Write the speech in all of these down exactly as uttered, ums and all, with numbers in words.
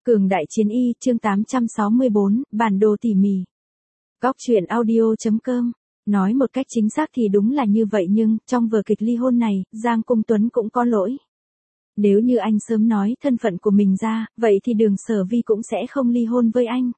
Cường đại chiến y, chương tám trăm sáu mươi bốn, bản đồ tỉ mỉ. Góc truyện audio.com. Nói một cách chính xác thì đúng là như vậy, nhưng, trong vở kịch ly hôn này, Giang Cung Tuấn cũng có lỗi. Nếu như anh sớm nói thân phận của mình ra, vậy thì Đường Sở Vi cũng sẽ không ly hôn với anh.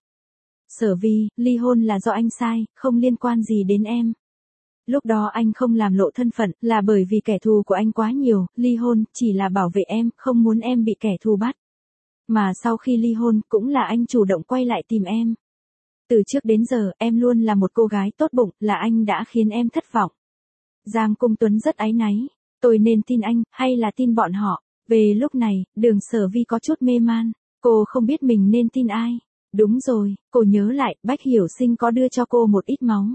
Sở Vi, ly hôn là do anh sai, không liên quan gì đến em. Lúc đó anh không làm lộ thân phận, là bởi vì kẻ thù của anh quá nhiều, ly hôn, chỉ là bảo vệ em, không muốn em bị kẻ thù bắt. Mà sau khi ly hôn, cũng là anh chủ động quay lại tìm em. Từ trước đến giờ, em luôn là một cô gái tốt bụng, là anh đã khiến em thất vọng. Giang Cung Tuấn rất áy náy. Tôi nên tin anh, hay là tin bọn họ? Về lúc này, Đường Sở Vi có chút mê man. Cô không biết mình nên tin ai. Đúng rồi, cô nhớ lại, Bách Hiểu Sinh có đưa cho cô một ít máu.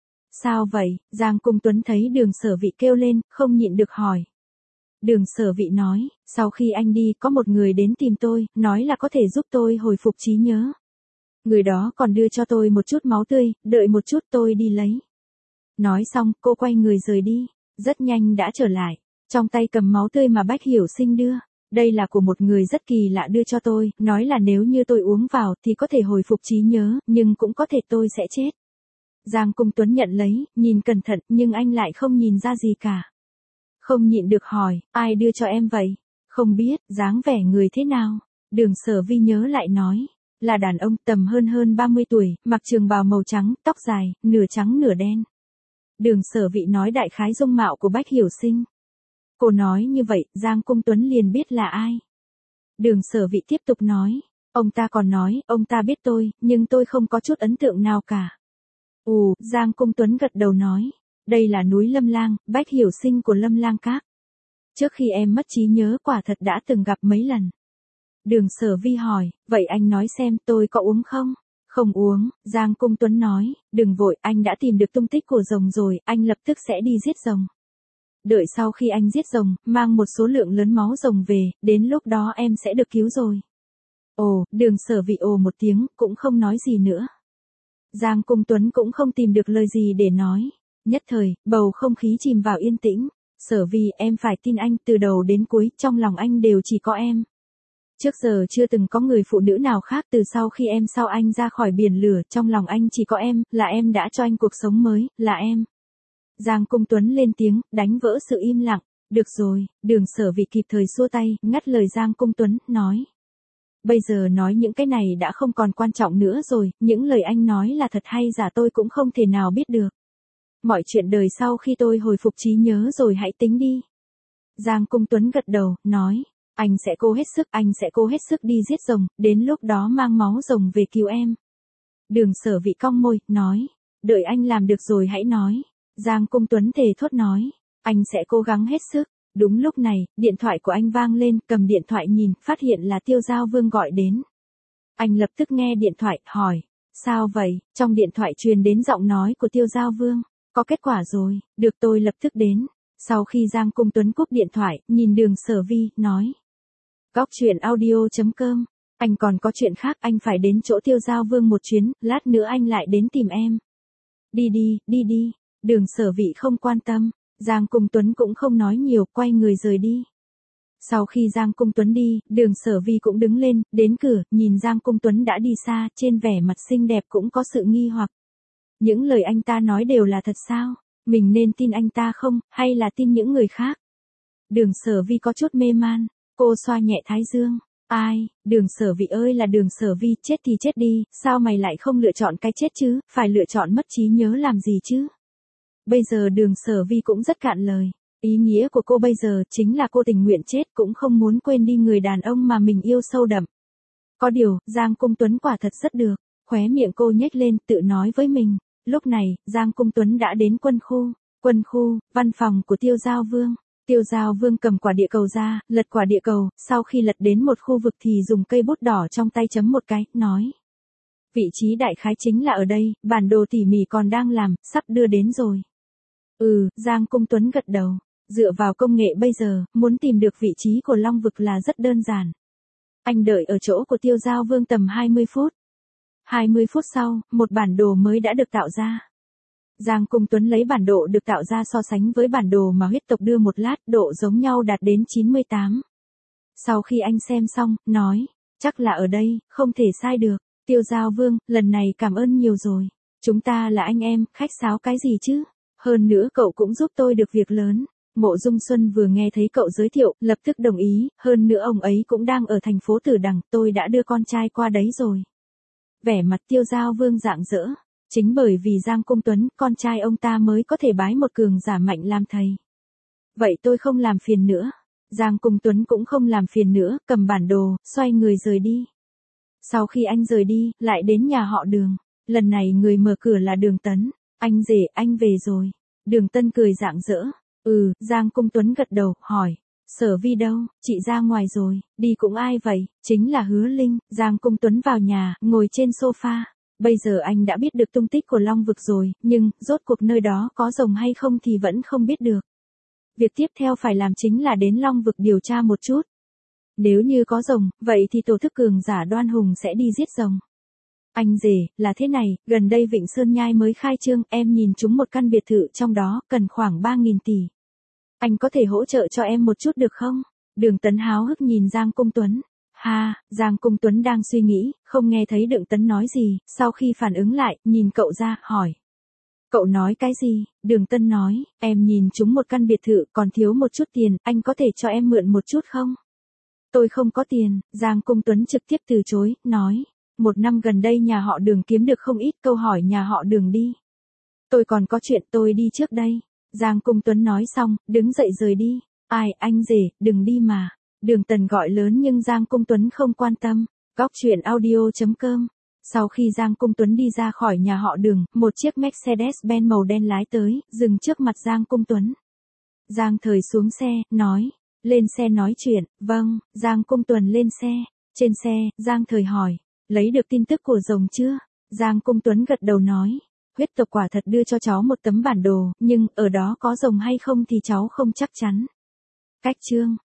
Sao vậy? Giang Cung Tuấn thấy Đường Sở Vi kêu lên, không nhịn được hỏi. Đường Sở Vi nói, sau khi anh đi, có một người đến tìm tôi, nói là có thể giúp tôi hồi phục trí nhớ. Người đó còn đưa cho tôi một chút máu tươi, đợi một chút tôi đi lấy. Nói xong, cô quay người rời đi, rất nhanh đã trở lại, trong tay cầm máu tươi mà Bách Hiểu Sinh đưa. Đây là của một người rất kỳ lạ đưa cho tôi, nói là nếu như tôi uống vào thì có thể hồi phục trí nhớ, nhưng cũng có thể tôi sẽ chết. Giang Cung Tuấn nhận lấy, nhìn cẩn thận, nhưng anh lại không nhìn ra gì cả. Không nhịn được hỏi, ai đưa cho em vậy? Không biết, dáng vẻ người thế nào? Đường Sở Vi nhớ lại nói, là đàn ông tầm hơn hơn ba mươi tuổi, mặc trường bào màu trắng, tóc dài, nửa trắng nửa đen. Đường Sở Vi nói đại khái dung mạo của Bách Hiểu Sinh. Cô nói như vậy, Giang Cung Tuấn liền biết là ai. Đường Sở Vi tiếp tục nói, ông ta còn nói, ông ta biết tôi, nhưng tôi không có chút ấn tượng nào cả. Ồ, Giang Cung Tuấn gật đầu nói, đây là núi Lâm Lang, Bách Hiểu Sinh của Lâm Lang Các. Trước khi em mất trí nhớ quả thật đã từng gặp mấy lần. Đường Sở Vi hỏi, vậy anh nói xem tôi có uống không? Không uống, Giang Cung Tuấn nói, đừng vội, anh đã tìm được tung tích của rồng rồi, anh lập tức sẽ đi giết rồng. Đợi sau khi anh giết rồng, mang một số lượng lớn máu rồng về, đến lúc đó em sẽ được cứu rồi. Ồ, Đường Sở Vi ồ một tiếng, cũng không nói gì nữa. Giang Cung Tuấn cũng không tìm được lời gì để nói. Nhất thời, bầu không khí chìm vào yên tĩnh. Sở Vi, em phải tin anh, từ đầu đến cuối, trong lòng anh đều chỉ có em. Trước giờ chưa từng có người phụ nữ nào khác, từ sau khi em sau anh ra khỏi biển lửa, trong lòng anh chỉ có em, là em đã cho anh cuộc sống mới, là em. Giang Cung Tuấn lên tiếng, đánh vỡ sự im lặng. Được rồi, Đường Sở Vi kịp thời xua tay, ngắt lời Giang Cung Tuấn, nói. Bây giờ nói những cái này đã không còn quan trọng nữa rồi, những lời anh nói là thật hay giả tôi cũng không thể nào biết được. Mọi chuyện đời sau khi tôi hồi phục trí nhớ rồi hãy tính đi. Giang Cung Tuấn gật đầu, nói, anh sẽ cố hết sức, anh sẽ cố hết sức đi giết rồng, đến lúc đó mang máu rồng về cứu em. Đường Sở Vi cong môi, nói, đợi anh làm được rồi hãy nói. Giang Cung Tuấn thề thốt nói, anh sẽ cố gắng hết sức. Đúng lúc này, điện thoại của anh vang lên, cầm điện thoại nhìn, phát hiện là Tiêu Giao Vương gọi đến. Anh lập tức nghe điện thoại, hỏi, sao vậy? Trong điện thoại truyền đến giọng nói của Tiêu Giao Vương, có kết quả rồi, được tôi lập tức đến. Sau khi Giang Cung Tuấn cúp điện thoại, nhìn Đường Sở Vi, nói. Góc truyện audio.com, anh còn có chuyện khác, anh phải đến chỗ Tiêu Giao Vương một chuyến, lát nữa anh lại đến tìm em. Đi đi, đi đi, Đường Sở Vi không quan tâm. Giang Cung Tuấn cũng không nói nhiều, quay người rời đi. Sau khi Giang Cung Tuấn đi, Đường Sở Vi cũng đứng lên, đến cửa, nhìn Giang Cung Tuấn đã đi xa, trên vẻ mặt xinh đẹp cũng có sự nghi hoặc. Những lời anh ta nói đều là thật sao? Mình nên tin anh ta không, hay là tin những người khác? Đường Sở Vi có chút mê man, cô xoa nhẹ thái dương. Ai, Đường Sở Vi ơi là Đường Sở Vi, chết thì chết đi, sao mày lại không lựa chọn cái chết chứ, phải lựa chọn mất trí nhớ làm gì chứ? Bây giờ Đường Sở Vi cũng rất cạn lời. Ý nghĩa của cô bây giờ chính là cô tình nguyện chết cũng không muốn quên đi người đàn ông mà mình yêu sâu đậm. Có điều, Giang Cung Tuấn quả thật rất được. Khóe miệng cô nhếch lên, tự nói với mình. Lúc này, Giang Cung Tuấn đã đến quân khu. Quân khu, văn phòng của Tiêu Giao Vương. Tiêu Giao Vương cầm quả địa cầu ra, lật quả địa cầu, sau khi lật đến một khu vực thì dùng cây bút đỏ trong tay chấm một cái, nói. Vị trí đại khái chính là ở đây, bản đồ tỉ mỉ còn đang làm, sắp đưa đến rồi. Ừ, Giang Cung Tuấn gật đầu. Dựa vào công nghệ bây giờ, muốn tìm được vị trí của Long Vực là rất đơn giản. Anh đợi ở chỗ của Tiêu Giao Vương tầm hai mươi phút. hai mươi phút sau, một bản đồ mới đã được tạo ra. Giang Cung Tuấn lấy bản đồ được tạo ra so sánh với bản đồ mà huyết tộc đưa một lát, độ giống nhau đạt đến chín mươi tám. Sau khi anh xem xong, nói, Chắc là ở đây, không thể sai được. Tiêu Giao Vương, lần này cảm ơn nhiều rồi. Chúng ta là anh em, khách sáo cái gì chứ? Hơn nữa cậu cũng giúp tôi được việc lớn. Mộ Dung Xuân vừa nghe thấy cậu giới thiệu, lập tức đồng ý, hơn nữa ông ấy cũng đang ở thành phố Tử Đằng, tôi đã đưa con trai qua đấy rồi. Vẻ mặt Tiêu Giao Vương rạng rỡ. Chính bởi vì Giang Cung Tuấn, con trai ông ta mới có thể bái một cường giả mạnh làm thầy. Vậy tôi không làm phiền nữa. Giang Cung Tuấn cũng không làm phiền nữa, cầm bản đồ, xoay người rời đi. Sau khi anh rời đi, lại đến nhà họ Đường. Lần này người mở cửa là Đường Tấn. Anh rể, anh về rồi. Đường Tân cười rạng rỡ. Ừ, Giang Cung Tuấn gật đầu, hỏi. Sở Vi đâu, chị ra ngoài rồi, đi cũng ai vậy, chính là Hứa Linh. Giang Cung Tuấn vào nhà, ngồi trên sofa. Bây giờ anh đã biết được tung tích của Long Vực rồi, nhưng, rốt cuộc nơi đó có rồng hay không thì vẫn không biết được. Việc tiếp theo phải làm chính là đến Long Vực điều tra một chút. Nếu như có rồng, vậy thì tổ thức cường giả Đoan Hùng sẽ đi giết rồng. Anh rể, là thế này, gần đây Vịnh Sơn Nhai mới khai trương, em nhìn chúng một căn biệt thự trong đó, cần khoảng ba nghìn tỷ. Anh có thể hỗ trợ cho em một chút được không? Đường Tấn háo hức nhìn Giang Cung Tuấn. Ha, Giang Cung Tuấn đang suy nghĩ, không nghe thấy Đường Tấn nói gì, sau khi phản ứng lại, nhìn cậu ra, hỏi. Cậu nói cái gì? Đường Tân nói, em nhìn chúng một căn biệt thự, còn thiếu một chút tiền, anh có thể cho em mượn một chút không? Tôi không có tiền, Giang Cung Tuấn trực tiếp từ chối, nói. Một năm gần đây nhà họ Đường kiếm được không ít, câu hỏi nhà họ Đường đi. Tôi còn có chuyện, tôi đi trước đây. Giang Cung Tuấn nói xong, đứng dậy rời đi. Ai, anh rể, đừng đi mà. Đường Tần gọi lớn nhưng Giang Cung Tuấn không quan tâm. Góc truyện audio chấm com. Sau khi Giang Cung Tuấn đi ra khỏi nhà họ Đường, một chiếc Mercedes-Benz màu đen lái tới, dừng trước mặt Giang Cung Tuấn. Giang Thời xuống xe, nói. Lên xe nói chuyện, vâng, Giang Cung Tuấn lên xe. Trên xe, Giang Thời hỏi. Lấy được tin tức của rồng chưa? Giang Cung Tuấn gật đầu nói. Huyết tộc quả thật đưa cho cháu một tấm bản đồ, nhưng, ở đó có rồng hay không thì cháu không chắc chắn. Cách chương.